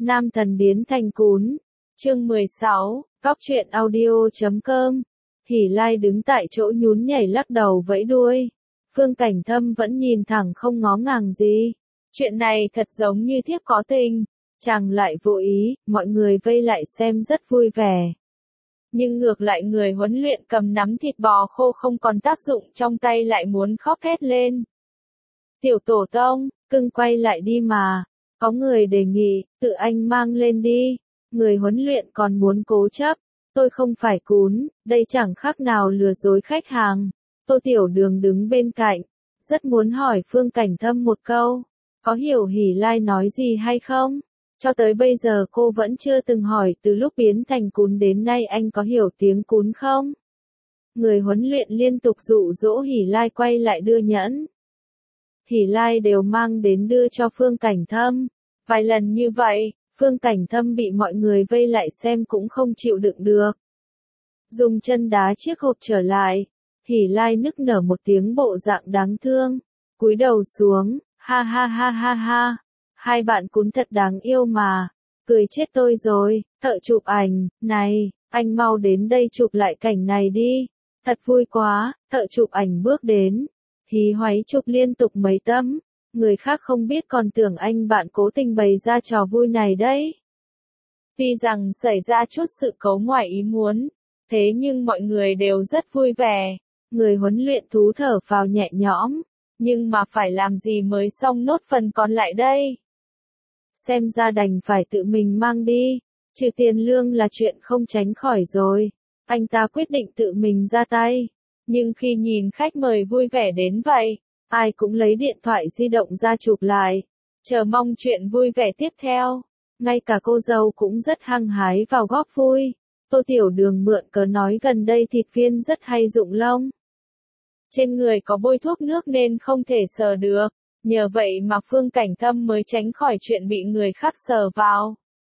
Nam thần biến thành cún. Chương 16, Cóc truyện audio.com. Hỉ Lai đứng tại chỗ nhún nhảy lắc đầu vẫy đuôi. Phương Cảnh Thâm vẫn nhìn thẳng không ngó ngàng gì. Chuyện này thật giống như thiếp có tình. Chàng lại vô ý, mọi người vây lại xem rất vui vẻ. Nhưng ngược lại người huấn luyện cầm nắm thịt bò khô không còn tác dụng trong tay lại muốn khóc thét lên. Tiểu tổ tông, cưng quay lại đi mà. Có người đề nghị, tự anh mang lên đi. Người huấn luyện còn muốn cố chấp. Tôi không phải cún, đây chẳng khác nào lừa dối khách hàng. Tô Tiểu Đường đứng bên cạnh, rất muốn hỏi Phương Cảnh Thâm một câu. Có hiểu Hỉ Lai nói gì hay không? Cho tới bây giờ cô vẫn chưa từng hỏi từ lúc biến thành cún đến nay anh có hiểu tiếng cún không? Người huấn luyện liên tục dụ dỗ Hỉ Lai quay lại đưa nhẫn. Hỉ Lai đều mang đến đưa cho Phương Cảnh Thâm. Vài lần như vậy, Phương Cảnh Thâm bị mọi người vây lại xem cũng không chịu đựng được. Dùng chân đá chiếc hộp trở lại. Hỉ Lai nức nở một tiếng bộ dạng đáng thương. Cúi đầu xuống, ha ha ha ha ha. Hai bạn cún thật đáng yêu mà. Cười chết tôi rồi, thợ chụp ảnh, này, anh mau đến đây chụp lại cảnh này đi. Thật vui quá, thợ chụp ảnh bước đến. Hí hoáy chụp liên tục mấy tấm. Người khác không biết còn tưởng anh bạn cố tình bày ra trò vui này đấy. Tuy rằng xảy ra chút sự cố ngoài ý muốn, thế nhưng mọi người đều rất vui vẻ. Người huấn luyện thú thở phào nhẹ nhõm. Nhưng mà phải làm gì mới xong nốt phần còn lại đây? Xem ra đành phải tự mình mang đi. Trừ tiền lương là chuyện không tránh khỏi rồi. Anh ta quyết định tự mình ra tay. Nhưng khi nhìn khách mời vui vẻ đến vậy, ai cũng lấy điện thoại di động ra chụp lại. Chờ mong chuyện vui vẻ tiếp theo. Ngay cả cô dâu cũng rất hăng hái vào góp vui. Tô Tiểu Đường mượn cớ nói gần đây thịt viên rất hay rụng lông. Trên người có bôi thuốc nước nên không thể sờ được. Nhờ vậy mà Phương Cảnh Thâm mới tránh khỏi chuyện bị người khác sờ vào.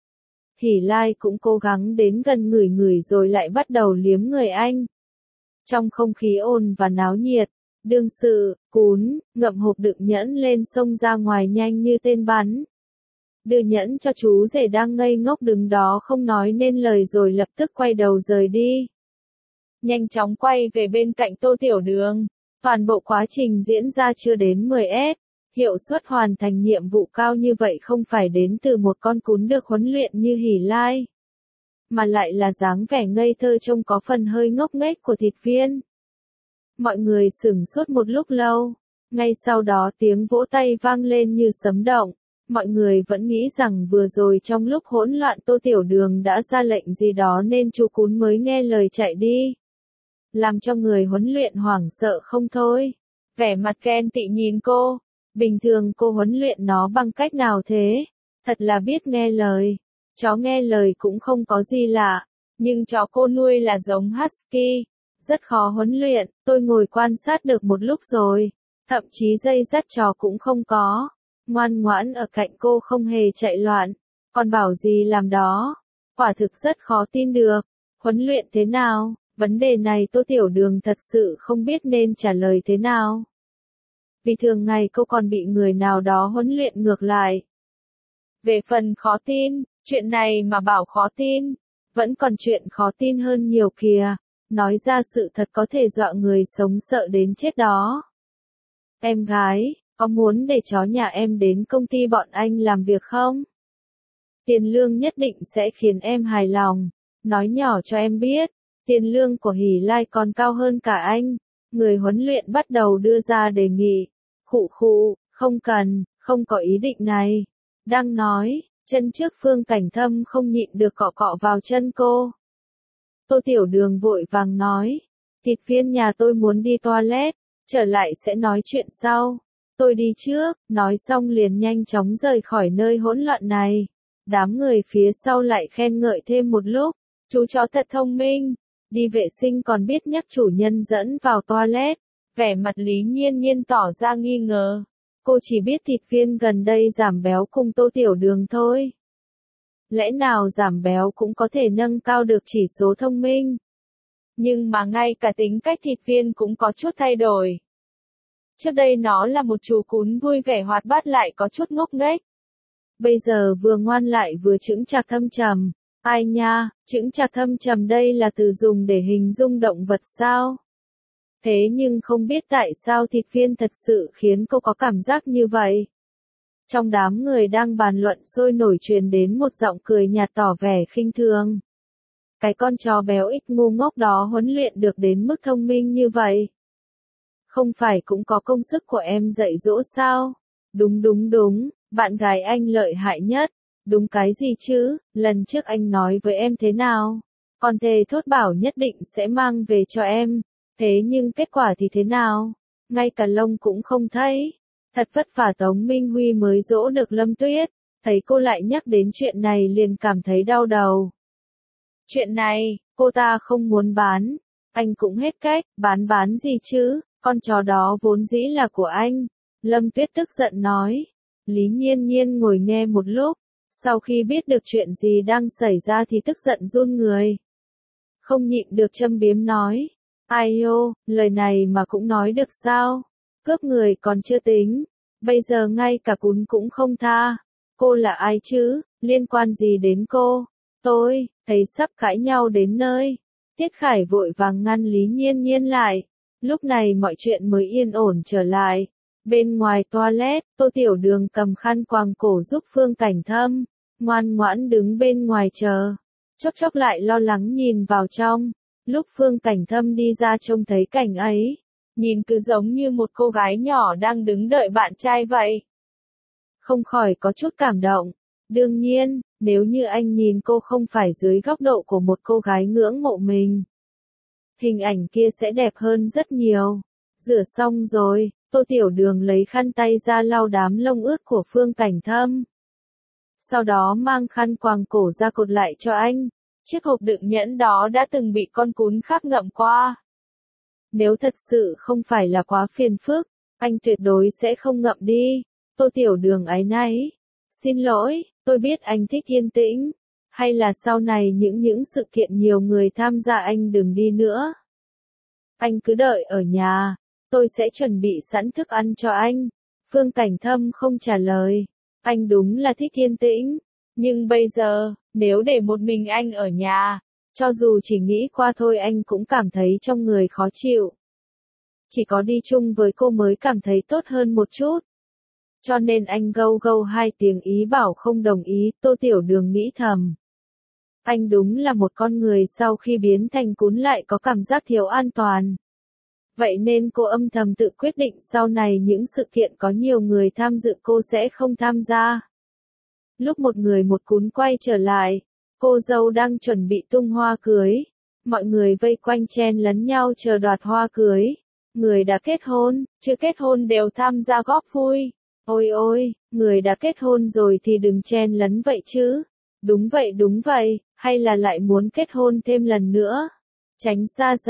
Hỉ Lai cũng cố gắng đến gần ngửi ngửi rồi lại bắt đầu liếm người anh. Trong không khí ồn và náo nhiệt, đương sự, cún, ngậm hộp đựng nhẫn lên xông ra ngoài nhanh như tên bắn. Đưa nhẫn cho chú rể đang ngây ngốc đứng đó không nói nên lời rồi lập tức quay đầu rời đi. Nhanh chóng quay về bên cạnh Tô Tiểu Đường. Toàn bộ quá trình diễn ra chưa đến 10s. Hiệu suất hoàn thành nhiệm vụ cao như vậy không phải đến từ một con cún được huấn luyện như Hỉ Lai, mà lại là dáng vẻ ngây thơ trông có phần hơi ngốc nghếch của thịt viên. Mọi người sửng sốt một lúc lâu. Ngay sau đó tiếng vỗ tay vang lên như sấm động. Mọi người vẫn nghĩ rằng vừa rồi trong lúc hỗn loạn Tô Tiểu Đường đã ra lệnh gì đó nên chú cún mới nghe lời chạy đi. Làm cho người huấn luyện hoảng sợ không thôi. Vẻ mặt ghen tị nhìn cô. Bình thường cô huấn luyện nó bằng cách nào thế? Thật là biết nghe lời. Chó nghe lời cũng không có gì lạ. Nhưng chó cô nuôi là giống Husky. Rất khó huấn luyện, tôi ngồi quan sát được một lúc rồi. Thậm chí dây dắt chó cũng không có. Ngoan ngoãn ở cạnh cô không hề chạy loạn. Còn bảo gì làm đó. Quả thực rất khó tin được. Huấn luyện thế nào? Vấn đề này Tô Tiểu Đường thật sự không biết nên trả lời thế nào. Vì thường ngày cô còn bị người nào đó huấn luyện ngược lại. Về phần khó tin, chuyện này mà bảo khó tin, vẫn còn chuyện khó tin hơn nhiều kìa. Nói ra sự thật có thể dọa người sống sợ đến chết đó. Em gái, có muốn để chó nhà em đến công ty bọn anh làm việc không? Tiền lương nhất định sẽ khiến em hài lòng. Nói nhỏ cho em biết, tiền lương của Hỉ Lai còn cao hơn cả anh. Người huấn luyện bắt đầu đưa ra đề nghị. Khụ khụ, không cần, không có ý định này. Đang nói, chân trước Phương Cảnh Thâm không nhịn được cọ cọ vào chân cô. Tô Tiểu Đường vội vàng nói, thịt viên nhà tôi muốn đi toilet, trở lại sẽ nói chuyện sau. Tôi đi trước, nói xong liền nhanh chóng rời khỏi nơi hỗn loạn này. Đám người phía sau lại khen ngợi thêm một lúc, chú chó thật thông minh, đi vệ sinh còn biết nhắc chủ nhân dẫn vào toilet. Vẻ mặt Lý Nhiên Nhiên tỏ ra nghi ngờ. Cô chỉ biết thịt viên gần đây giảm béo cùng Tô Tiểu Đường thôi. Lẽ nào giảm béo cũng có thể nâng cao được chỉ số thông minh? Nhưng mà ngay cả tính cách thịt viên cũng có chút thay đổi. Trước đây nó là một chú cún vui vẻ hoạt bát lại có chút ngốc nghếch. bây giờ vừa ngoan lại vừa chững chạc thâm trầm. Ai nha, chững chạc thâm trầm đây là từ dùng để hình dung động vật sao? Thế nhưng không biết tại sao thịt viên thật sự khiến cô có cảm giác như vậy. Trong đám người đang bàn luận sôi nổi truyền đến một giọng cười nhạt tỏ vẻ khinh thường. Cái con chó béo ích ngu ngốc đó huấn luyện được đến mức thông minh như vậy. Không phải cũng có công sức của em dạy dỗ sao? Đúng đúng đúng, bạn gái anh lợi hại nhất. Đúng cái gì chứ, lần trước anh nói với em thế nào? Còn thề thốt bảo nhất định sẽ mang về cho em. Thế nhưng kết quả thì thế nào? Ngay cả lông cũng không thấy. Thật vất vả Tống Minh Huy mới dỗ được Lâm Tuyết. Thấy cô lại nhắc đến chuyện này liền cảm thấy đau đầu. Chuyện này, cô ta không muốn bán. Anh cũng hết cách, bán gì chứ, con chó đó vốn dĩ là của anh. Lâm Tuyết tức giận nói. Lý Nhiên Nhiên ngồi nghe một lúc. Sau khi biết được chuyện gì đang xảy ra thì tức giận run người. Không nhịn được châm biếm nói. Ai ô, lời này mà cũng nói được sao? Cướp người còn chưa tính. Bây giờ ngay cả cún cũng không tha. Cô là ai chứ, liên quan gì đến cô? Tôi, thấy sắp cãi nhau đến nơi. Tiết Khải vội vàng ngăn Lý Nhiên Nhiên lại. Lúc này mọi chuyện mới yên ổn trở lại. Bên ngoài toilet, Tô Tiểu Đường cầm khăn quàng cổ giúp Phương Cảnh Thâm. Ngoan ngoãn đứng bên ngoài chờ. Chốc chốc lại lo lắng nhìn vào trong. Lúc Phương Cảnh Thâm đi ra trông thấy cảnh ấy. Nhìn cứ giống như một cô gái nhỏ đang đứng đợi bạn trai vậy. Không khỏi có chút cảm động. Đương nhiên, nếu như anh nhìn cô không phải dưới góc độ của một cô gái ngưỡng mộ mình. Hình ảnh kia sẽ đẹp hơn rất nhiều. Rửa xong rồi, Tô Tiểu Đường lấy khăn tay ra lau đám lông ướt của Phương Cảnh Thâm. Sau đó mang khăn quàng cổ ra cột lại cho anh. Chiếc hộp đựng nhẫn đó đã từng bị con cún khác ngậm qua. Nếu thật sự không phải là quá phiền phức, anh tuyệt đối sẽ không ngậm đi. Tô Tiểu Đường áy náy. Xin lỗi, tôi biết anh thích yên tĩnh. Hay là sau này những sự kiện nhiều người tham gia anh đừng đi nữa. Anh cứ đợi ở nhà. Tôi sẽ chuẩn bị sẵn thức ăn cho anh. Phương Cảnh Thâm không trả lời. Anh đúng là thích yên tĩnh. Nhưng bây giờ, nếu để một mình anh ở nhà, cho dù chỉ nghĩ qua thôi anh cũng cảm thấy trong người khó chịu. Chỉ có đi chung với cô mới cảm thấy tốt hơn một chút. Cho nên anh gâu gâu hai tiếng ý bảo không đồng ý, Tô Tiểu Đường nghĩ thầm. Anh đúng là một con người sau khi biến thành cún lại có cảm giác thiếu an toàn. Vậy nên cô âm thầm tự quyết định sau này những sự kiện có nhiều người tham dự cô sẽ không tham gia. Lúc một người một cún quay trở lại, cô dâu đang chuẩn bị tung hoa cưới. Mọi người vây quanh chen lấn nhau chờ đoạt hoa cưới. Người đã kết hôn, chưa kết hôn đều tham gia góp vui. Ôi ôi, người đã kết hôn rồi thì đừng chen lấn vậy chứ. Đúng vậy, hay là lại muốn kết hôn thêm lần nữa. Tránh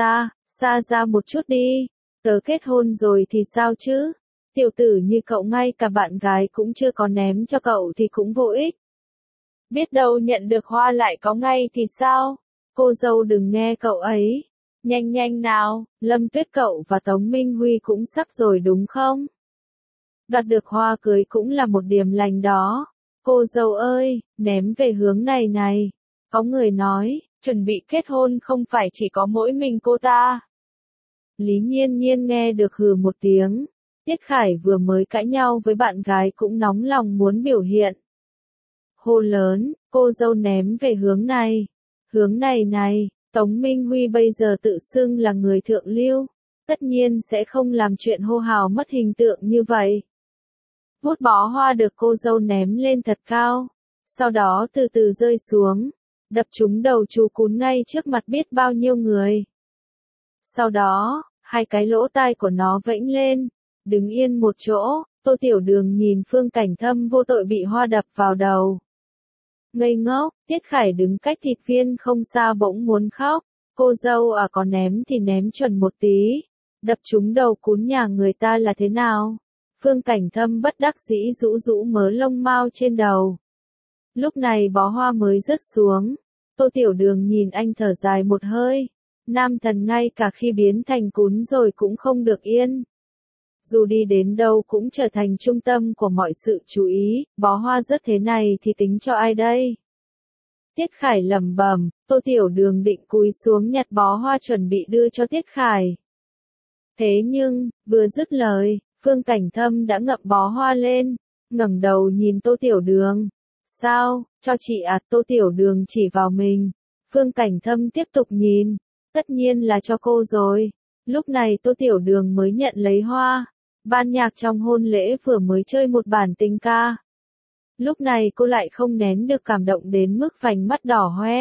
xa ra một chút đi. Tớ kết hôn rồi thì sao chứ? Tiểu tử như cậu ngay cả bạn gái cũng chưa có ném cho cậu thì cũng vô ích. Biết đâu nhận được hoa lại có ngay thì sao? Cô dâu đừng nghe cậu ấy. Nhanh nào, Lâm Tuyết cậu và Tống Minh Huy cũng sắp rồi đúng không? Đoạt được hoa cưới cũng là một điểm lành đó. Cô dâu ơi, ném về hướng này này. Có người nói, chuẩn bị kết hôn không phải chỉ có mỗi mình cô ta. Lý Nhiên Nhiên nghe được hừ một tiếng. Tiết Khải vừa mới cãi nhau với bạn gái cũng nóng lòng muốn biểu hiện. Hô lớn, cô dâu ném về hướng này. Hướng này này, Tống Minh Huy bây giờ tự xưng là người thượng lưu. Tất nhiên sẽ không làm chuyện hô hào mất hình tượng như vậy. Vút bó hoa được cô dâu ném lên thật cao. Sau đó từ từ rơi xuống. Đập trúng đầu chú cún ngay trước mặt biết bao nhiêu người. Sau đó, hai cái lỗ tai của nó vẫy lên. Đứng yên một chỗ, Tô Tiểu Đường nhìn Phương Cảnh Thâm vô tội bị hoa đập vào đầu. Ngây ngốc, Tiết Khải đứng cách thịt viên không xa bỗng muốn khóc. Cô dâu à, có ném thì ném chuẩn một tí. Đập trúng đầu cún nhà người ta là thế nào? Phương Cảnh Thâm bất đắc dĩ rũ rũ mớ lông mao trên đầu. Lúc này bó hoa mới rớt xuống. Tô Tiểu Đường nhìn anh thở dài một hơi. Nam thần ngay cả khi biến thành cún rồi cũng không được yên. dù đi đến đâu cũng trở thành trung tâm của mọi sự chú ý, bó hoa rất thế này thì tính cho ai đây? Tiết Khải lẩm bẩm, Tô Tiểu Đường định cúi xuống nhặt bó hoa chuẩn bị đưa cho Tiết Khải. Thế nhưng, vừa dứt lời, Phương Cảnh Thâm đã ngậm bó hoa lên, ngẩng đầu nhìn Tô Tiểu Đường. Sao, cho chị à? Tô Tiểu Đường chỉ vào mình. Phương Cảnh Thâm tiếp tục nhìn. Tất nhiên là cho cô rồi. Lúc này Tô Tiểu Đường mới nhận lấy hoa. Ban nhạc trong hôn lễ vừa mới chơi một bản tình ca. Lúc này cô lại không nén được cảm động đến mức vành mắt đỏ hoe.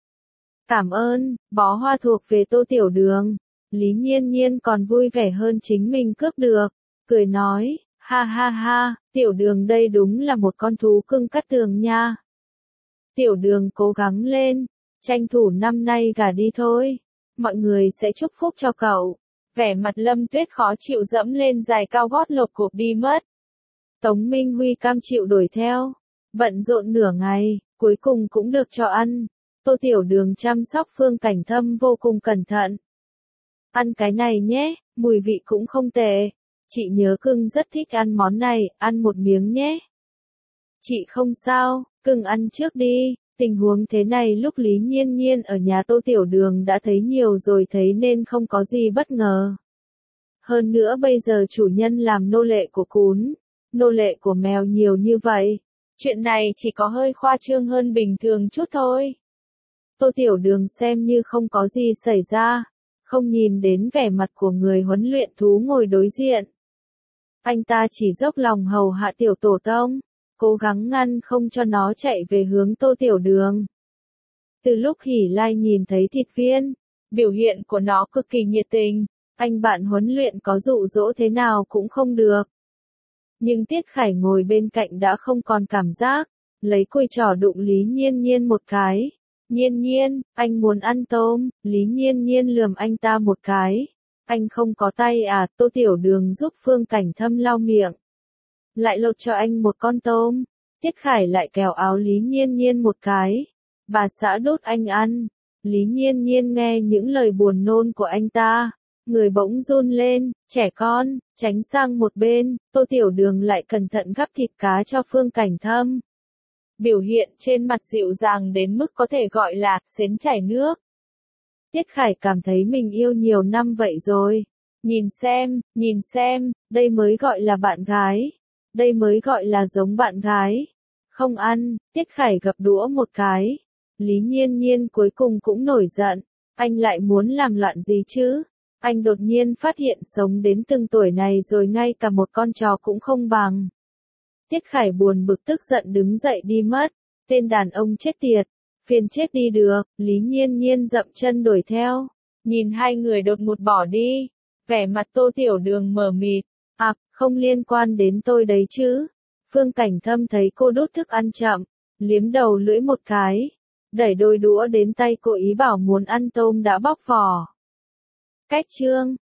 Cảm ơn, bó hoa thuộc về Tô Tiểu Đường. Lý Nhiên Nhiên còn vui vẻ hơn chính mình cướp được. Cười nói, ha ha ha, Tiểu Đường đây đúng là một con thú cưng cắt tường nha. Tiểu Đường cố gắng lên, tranh thủ năm nay gả đi thôi. Mọi người sẽ chúc phúc cho cậu. Vẻ mặt Lâm Tuyết khó chịu dẫm lên giày cao gót lộp cộp đi mất. Tống Minh Huy cam chịu đuổi theo. Bận rộn nửa ngày, cuối cùng cũng được cho ăn. Tô Tiểu Đường chăm sóc Phương Cảnh Thâm vô cùng cẩn thận. Ăn cái này nhé, mùi vị cũng không tệ. Chị nhớ cưng rất thích ăn món này, ăn một miếng nhé. Chị không sao, cưng ăn trước đi. Tình huống thế này lúc Lý Nhiên Nhiên ở nhà Tô Tiểu Đường đã thấy nhiều rồi thấy nên không có gì bất ngờ. Hơn nữa bây giờ chủ nhân làm nô lệ của cún, nô lệ của mèo nhiều như vậy. Chuyện này chỉ có hơi khoa trương hơn bình thường chút thôi. Tô Tiểu Đường xem như không có gì xảy ra, không nhìn đến vẻ mặt của người huấn luyện thú ngồi đối diện. Anh ta chỉ dốc lòng hầu hạ tiểu tổ tông, cố gắng ngăn không cho nó chạy về hướng Tô Tiểu Đường. Từ lúc Hỉ Lai nhìn thấy thịt viên, biểu hiện của nó cực kỳ nhiệt tình, anh bạn huấn luyện có dụ dỗ thế nào cũng không được. Nhưng Tiết Khải ngồi bên cạnh đã không còn cảm giác, lấy cùi trỏ đụng Lý Nhiên Nhiên một cái. Nhiên Nhiên, anh muốn ăn tôm. Lý Nhiên Nhiên lườm anh ta một cái. Anh không có tay à? Tô Tiểu Đường giúp Phương Cảnh Thâm lau miệng. Lại lột cho anh một con tôm. Tiết Khải lại kéo áo Lý Nhiên Nhiên một cái. Bà xã đốt anh ăn. Lý Nhiên Nhiên nghe những lời buồn nôn của anh ta. Người bỗng run lên, trẻ con, tránh sang một bên. Tô Tiểu Đường lại cẩn thận gắp thịt cá cho Phương Cảnh Thâm. Biểu hiện trên mặt dịu dàng đến mức có thể gọi là xến chảy nước. Tiết Khải cảm thấy mình yêu nhiều năm vậy rồi. Nhìn xem, đây mới gọi là bạn gái. Đây mới gọi là giống bạn gái. Không ăn, Tiết Khải gập đũa một cái. Lý Nhiên Nhiên cuối cùng cũng nổi giận. Anh lại muốn làm loạn gì chứ? Anh đột nhiên phát hiện sống đến từng tuổi này rồi ngay cả một con chó cũng không bằng. Tiết Khải buồn bực tức giận đứng dậy đi mất. Tên đàn ông chết tiệt. Phiền chết đi được. Lý Nhiên Nhiên dậm chân đuổi theo. Nhìn hai người đột ngột bỏ đi. Vẻ mặt Tô Tiểu Đường mờ mịt. À, không liên quan đến tôi đấy chứ. Phương Cảnh Thâm thấy cô đút thức ăn chậm. Liếm đầu lưỡi một cái. Đẩy đôi đũa đến tay cô ý bảo muốn ăn tôm đã bóc vỏ. Cách chương